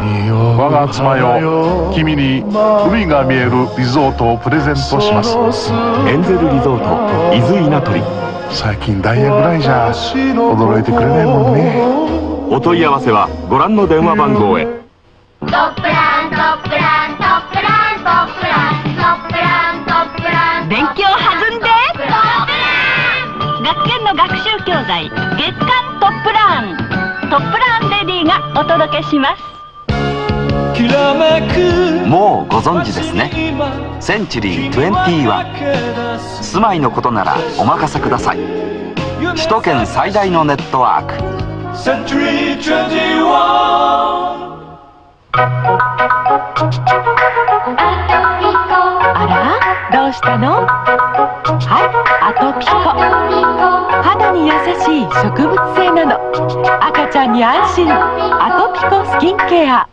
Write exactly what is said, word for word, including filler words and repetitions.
我が妻よ、君に海が見えるリゾートをプレゼントします。 エンゼルリゾート伊豆稲取。 最近ダイヤぐらいじゃ驚いてくれないもんね。 お問い合わせはご覧の電話番号へ。 トップラントップラントップラントップラントップラントップラン。勉強弾んで。学研の学習教材月刊トップラン。トップランレディがお届けします。 もうご存知ですね。センチュリーにじゅういち。住まいのことならお任せください。首都圏最大のネットワークセンチュリーにじゅういち。 あら、どうしたの？はい、アトピコ。肌に優しい植物性なの。赤ちゃんに安心。アトピコスキンケア。